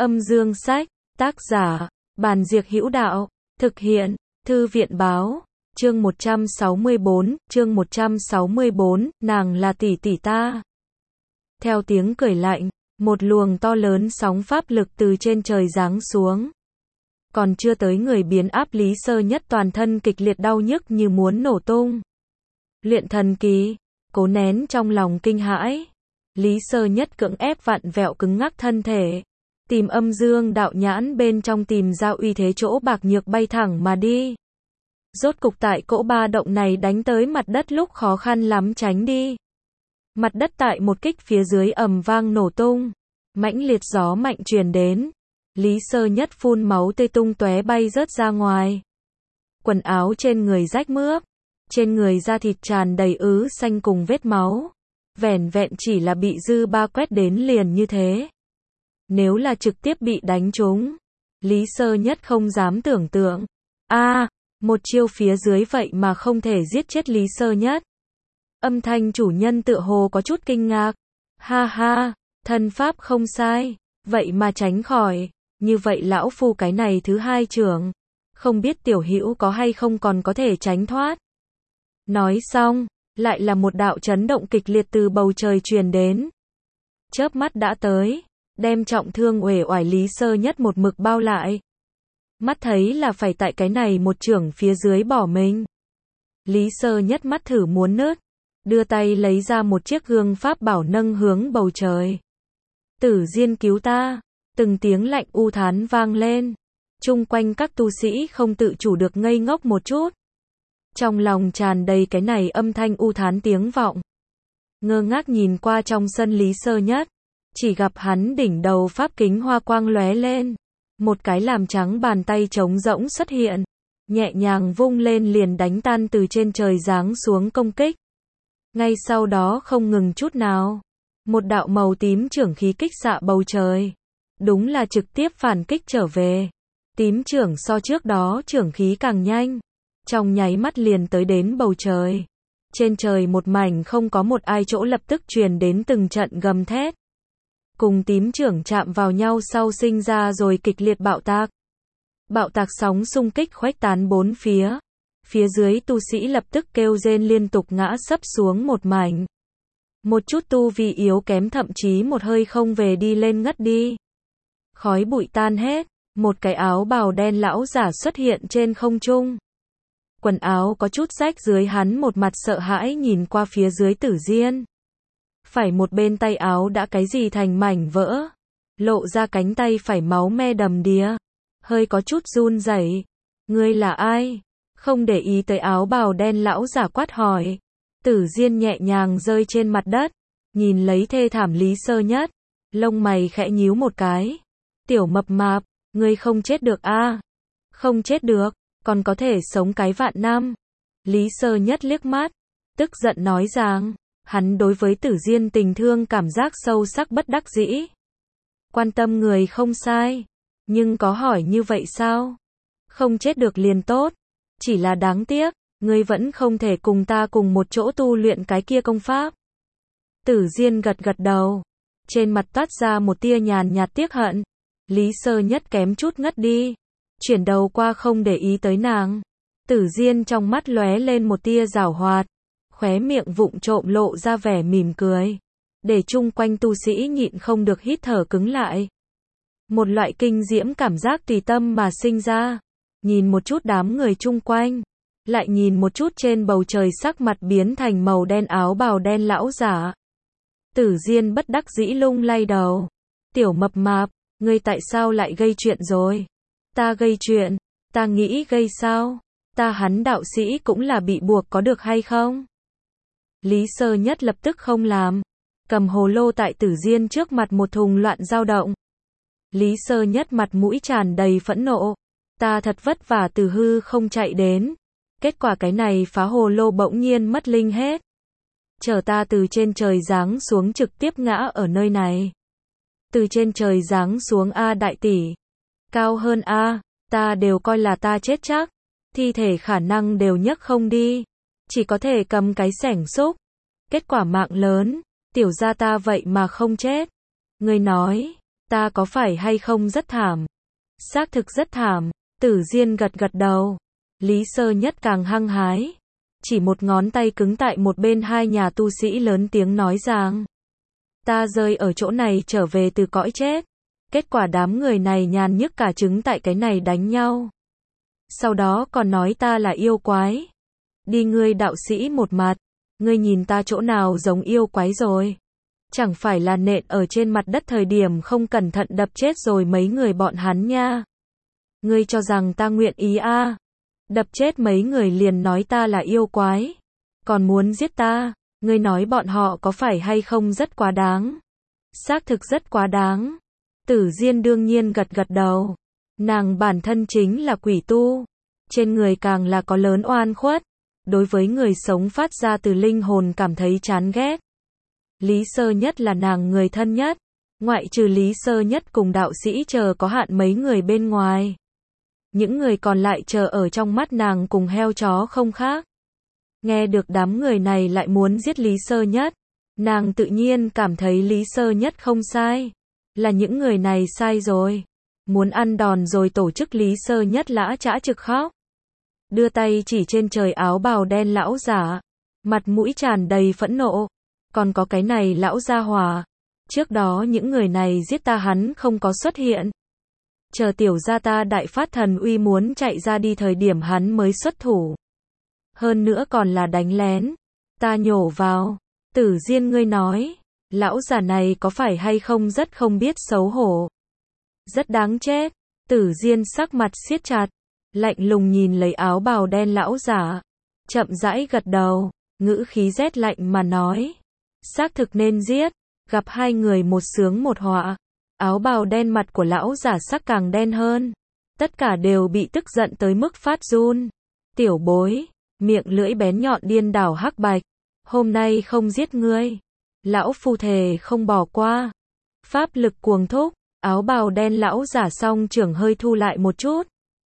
Âm dương sách, tác giả, Bàn Diệc Hữu Đạo, thực hiện, Thư viện báo, chương 164, nàng là tỷ tỷ ta. Theo tiếng cười lạnh, một luồng to lớn sóng pháp lực từ trên trời giáng xuống. Còn chưa tới người biến áp Lý Sơ Nhất toàn thân kịch liệt đau nhức như muốn nổ tung. Luyện thần kỳ, cố nén trong lòng kinh hãi. Lý Sơ Nhất cưỡng ép vặn vẹo cứng ngắc thân thể. Tìm âm dương đạo nhãn bên trong tìm ra uy thế chỗ bạc nhược bay thẳng mà đi. Rốt cục tại cỗ ba động này đánh tới mặt đất lúc khó khăn lắm tránh đi. Mặt đất tại một kích phía dưới ầm vang nổ tung. Mãnh liệt gió mạnh truyền đến. Lý Sơ Nhất phun máu tươi tung tóe bay rớt ra ngoài. Quần áo trên người rách mướp. Trên người da thịt tràn đầy ứ xanh cùng vết máu. Vẻn vẹn chỉ là bị dư ba quét đến liền như thế. Nếu là trực tiếp bị đánh trúng, Lý Sơ Nhất không dám tưởng tượng. Một chiêu phía dưới vậy mà không thể giết chết Lý Sơ Nhất. Âm thanh chủ nhân tựa hồ có chút kinh ngạc. Ha ha, thân pháp không sai, vậy mà tránh khỏi. Như vậy lão phu cái này thứ hai trưởng, không biết tiểu hữu có hay không còn có thể tránh thoát. Nói xong, lại là một đạo chấn động kịch liệt từ bầu trời truyền đến. Chớp mắt đã tới, đem trọng thương uể oải Lý Sơ Nhất một mực bao lại. Mắt thấy là phải tại cái này một chưởng phía dưới bỏ mình. Lý Sơ Nhất mắt thử muốn nứt, đưa tay lấy ra một chiếc gương pháp bảo nâng hướng bầu trời. Tử Diên cứu ta, từng tiếng lạnh u thán vang lên. Chung quanh các tu sĩ không tự chủ được ngây ngốc một chút. Trong lòng tràn đầy cái này âm thanh u thán tiếng vọng. Ngơ ngác nhìn qua trong sân Lý Sơ Nhất, chỉ gặp hắn đỉnh đầu pháp kính hoa quang lóe lên. Một cái làm trắng bàn tay trống rỗng xuất hiện, nhẹ nhàng vung lên liền đánh tan từ trên trời giáng xuống công kích. Ngay sau đó không ngừng chút nào, một đạo màu tím chưởng khí kích xạ bầu trời. Đúng là trực tiếp phản kích trở về. Tím chưởng so trước đó chưởng khí càng nhanh, trong nháy mắt liền tới đến bầu trời. Trên trời một mảnh không có một ai chỗ lập tức truyền đến từng trận gầm thét. Cùng tím chưởng chạm vào nhau sau sinh ra rồi kịch liệt bạo tạc. Bạo tạc sóng xung kích khuếch tán bốn phía. Phía dưới tu sĩ lập tức kêu rên liên tục ngã sấp xuống một mảnh. Một chút tu vi yếu kém thậm chí một hơi không về đi lên ngất đi. Khói bụi tan hết, một cái áo bào đen lão giả xuất hiện trên không trung. Quần áo có chút rách dưới hắn một mặt sợ hãi nhìn qua phía dưới Tử Diên. Phải một bên tay áo đã cái gì thành mảnh vỡ. Lộ ra cánh tay phải máu me đầm đìa. Hơi có chút run rẩy. Ngươi là ai? Không để ý tới áo bào đen lão giả quát hỏi. Tử Diên nhẹ nhàng rơi trên mặt đất. Nhìn lấy thê thảm Lý Sơ Nhất. Lông mày khẽ nhíu một cái. Tiểu mập mạp, ngươi không chết được a? Không chết được, còn có thể sống cái vạn năm. Lý Sơ Nhất liếc mắt, tức giận nói rằng, hắn đối với Tử Diên tình thương cảm giác sâu sắc bất đắc dĩ. Quan tâm người không sai, nhưng có hỏi như vậy sao? Không chết được liền tốt, chỉ là đáng tiếc, ngươi vẫn không thể cùng ta cùng một chỗ tu luyện cái kia công pháp. Tử Diên gật gật đầu, trên mặt toát ra một tia nhàn nhạt tiếc hận. Lý Sơ Nhất kém chút ngất đi, chuyển đầu qua không để ý tới nàng. Tử Diên trong mắt lóe lên một tia giảo hoạt, khóe miệng vụng trộm lộ ra vẻ mỉm cười, để chung quanh tu sĩ nhịn không được hít thở cứng lại. Một loại kinh diễm cảm giác tùy tâm mà sinh ra. Nhìn một chút đám người chung quanh, lại nhìn một chút trên bầu trời sắc mặt biến thành màu đen áo bào đen lão giả. Tử Diên bất đắc dĩ lung lay đầu. Tiểu mập mạp, ngươi tại sao lại gây chuyện rồi? Ta gây chuyện? Ta nghĩ gây sao? Ta hắn đạo sĩ cũng là bị buộc có được hay không? Lý Sơ Nhất lập tức không làm. Cầm hồ lô tại Tử Diên trước mặt một thùng loạn dao động. Lý Sơ Nhất mặt mũi tràn đầy phẫn nộ. Ta thật vất vả từ hư không chạy đến. Kết quả cái này phá hồ lô bỗng nhiên mất linh hết. Chở ta từ trên trời giáng xuống trực tiếp ngã ở nơi này. Từ trên trời giáng xuống a đại tỷ. Cao hơn a, ta đều coi là ta chết chắc. Thi thể khả năng đều nhấc không đi. Chỉ có thể cầm cái xẻng xúc. Kết quả mạng lớn, tiểu gia ta vậy mà không chết. Ngươi nói, Ta có phải hay không rất thảm? Xác thực rất thảm. Tử Diên gật gật đầu. Lý Sơ Nhất càng hăng hái. Chỉ một ngón tay cứng tại một bên hai nhà tu sĩ lớn tiếng nói rằng. Ta rơi ở chỗ này trở về từ cõi chết. Kết quả đám người này nhàn nhức cả trứng tại cái này đánh nhau. Sau đó còn nói ta là yêu quái. Đi ngươi đạo sĩ một mặt. Ngươi nhìn ta chỗ nào giống yêu quái rồi. Chẳng phải là nện ở trên mặt đất thời điểm không cẩn thận đập chết rồi mấy người bọn hắn nha. Ngươi cho rằng ta nguyện ý a? Đập chết mấy người liền nói ta là yêu quái. Còn muốn giết ta, ngươi nói bọn họ có phải hay không rất quá đáng. Xác thực rất quá đáng. Tử Diên đương nhiên gật gật đầu. Nàng bản thân chính là quỷ tu. Trên người càng là có lớn oan khuất. Đối với người sống phát ra từ linh hồn cảm thấy chán ghét. Lý Sơ Nhất là nàng người thân nhất. Ngoại trừ Lý Sơ Nhất cùng đạo sĩ chờ có hạn mấy người bên ngoài. Những người còn lại chờ ở trong mắt nàng cùng heo chó không khác. Nghe được đám người này lại muốn giết Lý Sơ Nhất. Nàng tự nhiên cảm thấy Lý Sơ Nhất không sai. Là những người này sai rồi. Muốn ăn đòn rồi tổ chức Lý Sơ Nhất lã chã trực khóc. Đưa tay chỉ trên trời áo bào đen lão giả. Mặt mũi tràn đầy phẫn nộ. Còn có cái này lão gia hỏa. Trước đó những người này giết ta hắn không có xuất hiện. Chờ tiểu gia ta đại phát thần uy muốn chạy ra đi thời điểm hắn mới xuất thủ. Hơn nữa còn là đánh lén. Ta nhổ vào. Tử Diên ngươi nói. Lão già này có phải hay không rất không biết xấu hổ. Rất đáng chết. Tử Diên sắc mặt siết chặt. Lạnh lùng nhìn lấy áo bào đen lão giả. Chậm rãi gật đầu. Ngữ khí rét lạnh mà nói. Xác thực nên giết. Gặp hai người một sướng một họa. Áo bào đen mặt của lão giả sắc càng đen hơn. Tất cả đều bị tức giận tới mức phát run. Tiểu bối. Miệng lưỡi bén nhọn điên đảo hắc bạch. Hôm nay không giết ngươi. Lão phu thề không bỏ qua. Pháp lực cuồng thúc. Áo bào đen lão giả song trưởng hơi thu lại một chút.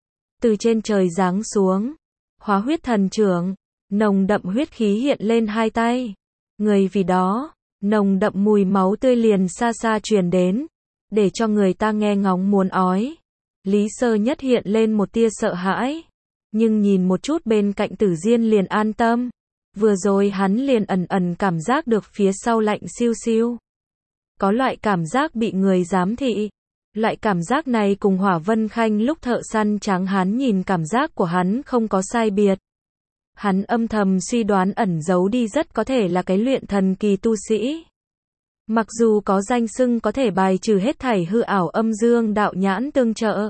Từ trên trời giáng xuống. Hóa huyết thần trưởng. Nồng đậm huyết khí hiện lên hai tay. Người vì đó. Nồng đậm mùi máu tươi liền xa xa truyền đến. Để cho người ta nghe ngóng muốn ói. Lý Sơ Nhất hiện lên một tia sợ hãi. Nhưng nhìn một chút bên cạnh Tử Diên liền an tâm. Vừa rồi hắn liền ẩn ẩn cảm giác được phía sau lạnh siêu siêu. Có loại cảm giác bị người giám thị. Loại cảm giác này cùng Hỏa Vân Khanh lúc thợ săn tráng hán nhìn cảm giác của hắn không có sai biệt. Hắn âm thầm suy đoán ẩn giấu đi rất có thể là cái luyện thần kỳ tu sĩ. Mặc dù có danh xưng có thể bài trừ hết thảy hư ảo âm dương đạo nhãn tương trợ.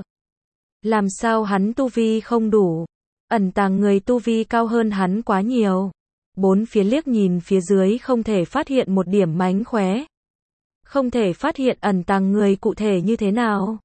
Làm sao hắn tu vi không đủ? Ẩn tàng người tu vi cao hơn hắn quá nhiều. Bốn phía liếc nhìn phía dưới không thể phát hiện một điểm mánh khóe. Không thể phát hiện ẩn tàng người cụ thể như thế nào.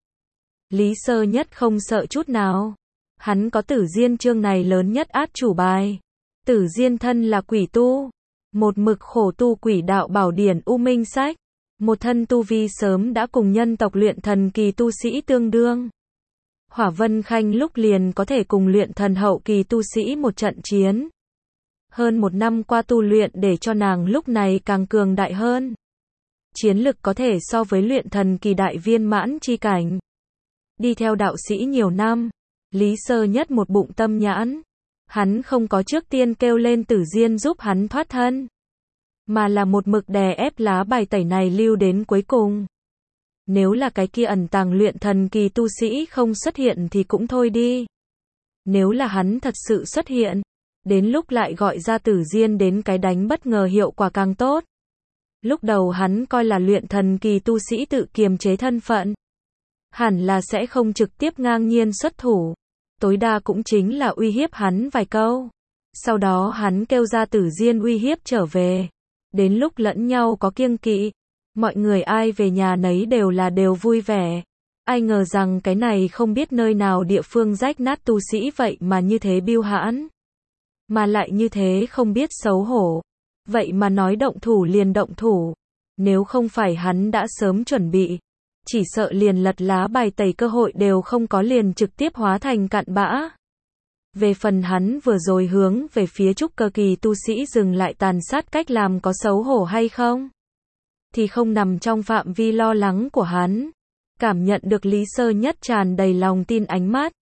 Lý Sơ Nhất không sợ chút nào. Hắn có Tử Diên chương này lớn nhất át chủ bài. Tử Diên thân là quỷ tu. Một mực khổ tu quỷ đạo bảo điển U Minh Sách. Một thân tu vi sớm đã cùng nhân tộc luyện thần kỳ tu sĩ tương đương. Hỏa Vân Khanh lúc liền có thể cùng luyện thần hậu kỳ tu sĩ một trận chiến. Hơn một năm qua tu luyện để cho nàng lúc này càng cường đại hơn. Chiến lực có thể so với luyện thần kỳ đại viên mãn chi cảnh. Đi theo đạo sĩ nhiều năm. Lý Sơ Nhất một bụng tâm nhãn. Hắn không có trước tiên kêu lên Tử Diên giúp hắn thoát thân. Mà là một mực đè ép lá bài tẩy này lưu đến cuối cùng. Nếu là cái kia ẩn tàng luyện thần kỳ tu sĩ không xuất hiện thì cũng thôi đi. Nếu là hắn thật sự xuất hiện. Đến lúc lại gọi ra Tử Diên đến cái đánh bất ngờ hiệu quả càng tốt. Lúc đầu hắn coi là luyện thần kỳ tu sĩ tự kiềm chế thân phận. Hẳn là sẽ không trực tiếp ngang nhiên xuất thủ. Tối đa cũng chính là uy hiếp hắn vài câu. Sau đó hắn kêu ra Tử Diên uy hiếp trở về. Đến lúc lẫn nhau có kiêng kỵ. Mọi người ai về nhà nấy đều vui vẻ. Ai ngờ rằng cái này không biết nơi nào địa phương rách nát tu sĩ vậy mà như thế biêu hãn. Mà lại như thế không biết xấu hổ. Vậy mà nói động thủ liền động thủ. Nếu không phải hắn đã sớm chuẩn bị. Chỉ sợ liền lật lá bài tẩy cơ hội đều không có liền trực tiếp hóa thành cặn bã. Về phần hắn vừa rồi hướng về phía trúc cơ kỳ tu sĩ dừng lại tàn sát cách làm có xấu hổ hay không? Thì không nằm trong phạm vi lo lắng của hắn. cảm nhận được Lý Sơ Nhất tràn đầy lòng tin ánh mắt.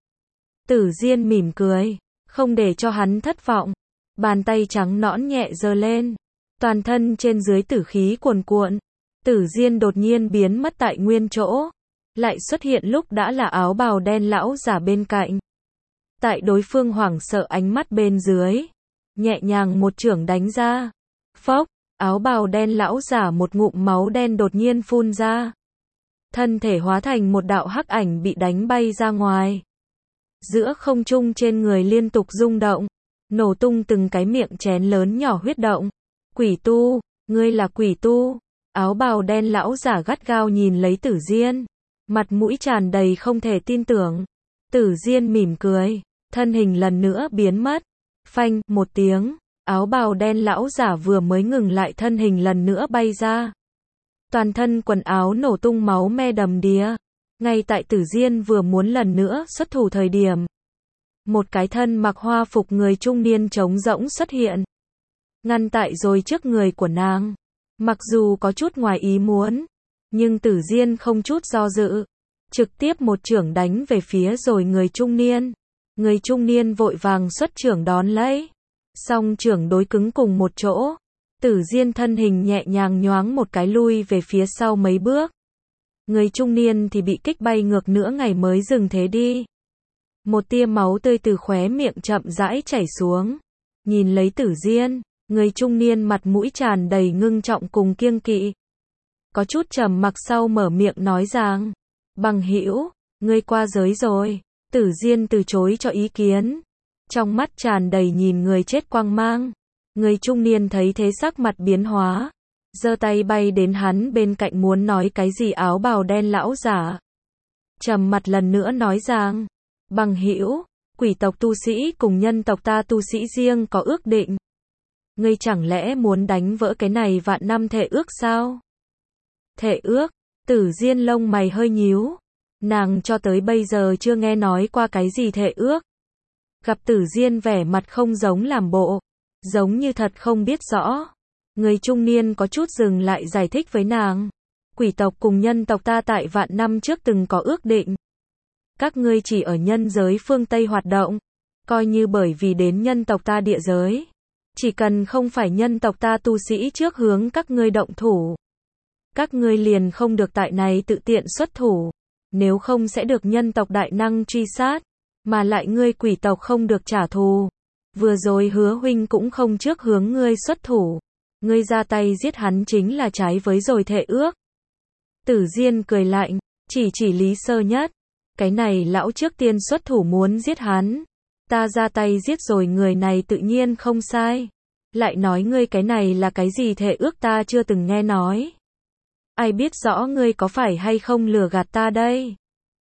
Tử Diên mỉm cười, không để cho hắn thất vọng. Bàn tay trắng nõn nhẹ giơ lên, toàn thân trên dưới tử khí cuồn cuộn. Tử Diên đột nhiên biến mất tại nguyên chỗ, lại xuất hiện lúc đã là áo bào đen lão giả bên cạnh. Tại đối phương hoảng sợ ánh mắt bên dưới, nhẹ nhàng một chưởng đánh ra. Phốc, áo bào đen lão giả một ngụm máu đen đột nhiên phun ra. Thân thể hóa thành một đạo hắc ảnh bị đánh bay ra ngoài. Giữa không trung trên người liên tục rung động, nổ tung từng cái miệng chén lớn nhỏ huyết động. Quỷ tu, ngươi là quỷ tu. Áo bào đen lão giả gắt gao nhìn lấy Tử Diên, mặt mũi tràn đầy không thể tin tưởng. Tử Diên mỉm cười, thân hình lần nữa biến mất. Phanh, một tiếng, áo bào đen lão giả vừa mới ngừng lại thân hình lần nữa bay ra. Toàn thân quần áo nổ tung máu me đầm đìa. Ngay tại Tử Diên vừa muốn lần nữa xuất thủ thời điểm, một cái thân mặc hoa phục người trung niên trống rỗng xuất hiện, ngăn tại rồi trước người của nàng. Mặc dù có chút ngoài ý muốn, nhưng Tử Diên không chút do dự, trực tiếp một chưởng đánh về phía rồi người trung niên. Người trung niên vội vàng xuất chưởng đón lấy, song chưởng đối cứng cùng một chỗ. Tử Diên thân hình nhẹ nhàng nhoáng một cái lui về phía sau mấy bước. Người trung niên thì bị kích bay ngược nửa ngày mới dừng thế đi. Một tia máu tươi từ khóe miệng chậm rãi chảy xuống. Nhìn lấy Tử Diên, người trung niên mặt mũi tràn đầy ngưng trọng cùng kiêng kỵ. Có chút trầm mặc sau mở miệng nói rằng, bằng hữu, ngươi qua giới rồi. Tử Diên từ chối cho ý kiến, trong mắt tràn đầy nhìn người chết quang mang. Người trung niên thấy thế sắc mặt biến hóa, giơ tay bay đến hắn bên cạnh muốn nói cái gì. Áo bào đen lão giả trầm mặt lần nữa nói rằng, bằng hữu, quỷ tộc tu sĩ cùng nhân tộc ta tu sĩ riêng có ước định. Ngươi chẳng lẽ muốn đánh vỡ cái này vạn năm thệ ước sao? Thệ ước? Tử Diên lông mày hơi nhíu. Nàng cho tới bây giờ chưa nghe nói qua cái gì thệ ước. Gặp Tử Diên vẻ mặt không giống làm bộ, giống như thật không biết rõ. Người trung niên có chút dừng lại giải thích với nàng. Quỷ tộc cùng nhân tộc ta tại vạn năm trước từng có ước định. Các ngươi chỉ ở nhân giới phương Tây hoạt động, coi như bởi vì đến nhân tộc ta địa giới. Chỉ cần không phải nhân tộc ta tu sĩ trước hướng các ngươi động thủ, các ngươi liền không được tại này tự tiện xuất thủ. Nếu không sẽ được nhân tộc đại năng truy sát, mà lại ngươi quỷ tộc không được trả thù. Vừa rồi Hứa huynh cũng không trước hướng ngươi xuất thủ. Ngươi ra tay giết hắn chính là trái với rồi thệ ước. Tử Diên cười lạnh, chỉ Lý Sơ Nhất. Cái này lão trước tiên xuất thủ muốn giết hắn. Ta ra tay giết rồi người này tự nhiên không sai. Lại nói ngươi cái này là cái gì thệ ước ta chưa từng nghe nói. Ai biết rõ ngươi có phải hay không lừa gạt ta đây?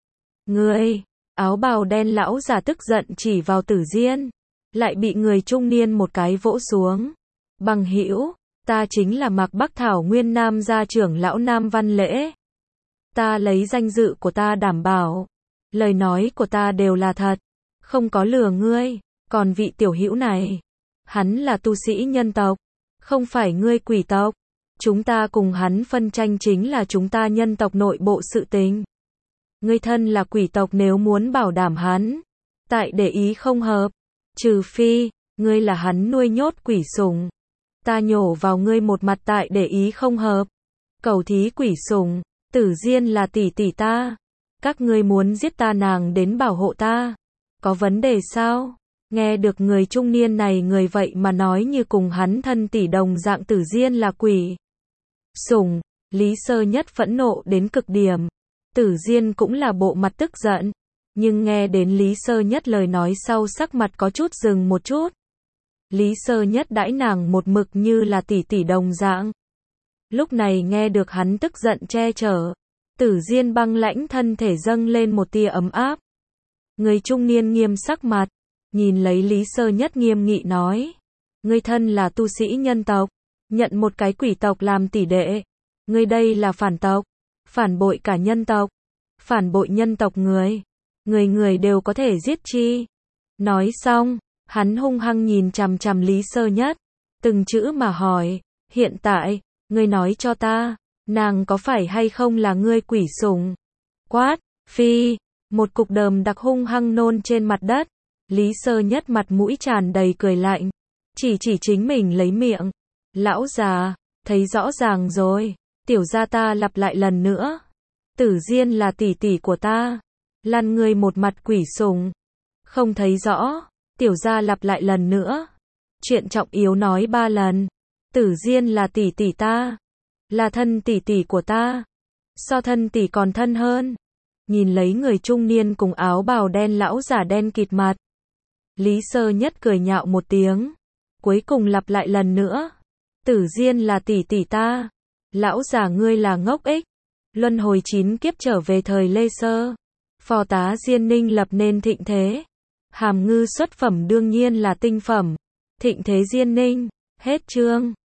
Ngươi, áo bào đen lão giả tức giận chỉ vào Tử Diên, lại bị người trung niên một cái vỗ xuống. Bằng hữu, ta chính là Mạc Bắc Thảo Nguyên Nam gia trưởng lão Nam Văn Lễ. Ta lấy danh dự của ta đảm bảo, lời nói của ta đều là thật, không có lừa ngươi. Còn vị tiểu hữu này, hắn là tu sĩ nhân tộc, không phải ngươi quỷ tộc. Chúng ta cùng hắn phân tranh chính là chúng ta nhân tộc nội bộ sự tình. Ngươi thân là quỷ tộc nếu muốn bảo đảm hắn, tại để ý không hợp, trừ phi, ngươi là hắn nuôi nhốt quỷ sủng. Ta nhổ vào ngươi một mặt tại để ý không hợp. Cầu thí quỷ sủng, Tử Diên là tỷ tỷ ta. Các ngươi muốn giết ta nàng đến bảo hộ ta. Có vấn đề sao? Nghe được người trung niên này người vậy mà nói như cùng hắn thân tỷ đồng dạng. Tử Diên là quỷ sủng, Lý Sơ Nhất phẫn nộ đến cực điểm. Tử Diên cũng là bộ mặt tức giận, nhưng nghe đến Lý Sơ Nhất lời nói sau sắc mặt có chút dừng một chút. Lý Sơ Nhất đãi nàng một mực như là tỷ tỷ đồng dạng. Lúc này nghe được hắn tức giận che chở, Tử Diên băng lãnh thân thể dâng lên một tia ấm áp. Người trung niên nghiêm sắc mặt, nhìn lấy Lý Sơ Nhất nghiêm nghị nói, ngươi thân là tu sĩ nhân tộc, nhận một cái quỷ tộc làm tỷ đệ, ngươi đây là phản tộc, phản bội cả nhân tộc, phản bội nhân tộc người người đều có thể giết chi. Nói xong, hắn hung hăng nhìn chằm chằm Lý Sơ Nhất, từng chữ mà hỏi, hiện tại, ngươi nói cho ta, nàng có phải hay không là ngươi quỷ sủng? Quát, phi, một cục đờm đặc hung hăng nôn trên mặt đất. Lý Sơ Nhất mặt mũi tràn đầy cười lạnh, chỉ chính mình lấy miệng. Lão già, thấy rõ ràng rồi, tiểu gia ta lặp lại lần nữa. Tử Diên là tỷ tỷ của ta. Lăn ngươi một mặt quỷ sủng. Không thấy rõ, tiểu gia lặp lại lần nữa. Chuyện trọng yếu nói 3 lần. Tử Diên là tỷ tỷ ta, là thân tỷ tỷ của ta, so thân tỷ còn thân hơn. Nhìn lấy người trung niên cùng áo bào đen lão giả đen kịt mặt, Lý Sơ Nhất cười nhạo một tiếng, cuối cùng lặp lại lần nữa. Tử Diên là tỷ tỷ ta. Lão giả ngươi là ngốc ích. Luân hồi 9 kiếp trở về thời Lê Sơ, phò tá Diên Ninh lập nên thịnh thế. Hàm Ngư xuất phẩm đương nhiên là tinh phẩm. Thịnh thế Diên Ninh. Hết chương.